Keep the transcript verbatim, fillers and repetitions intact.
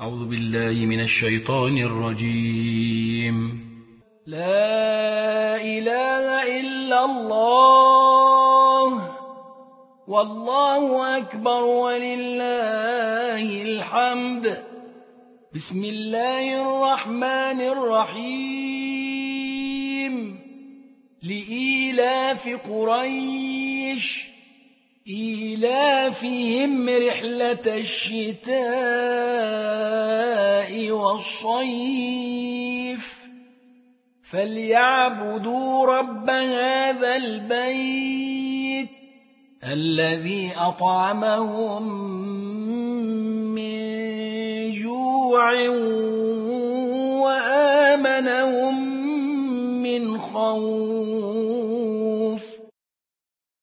أعوذ بالله من الشيطان الرجيم. لا إله إلا الله والله أكبر ولله الحمد. بسم الله الرحمن الرحيم. لإيلاف قريش إيلافهم رحلة الشتاء والصيف فليعبدوا رب هذا البيت الذي أطعمهم من جوع وآمنهم من خوف.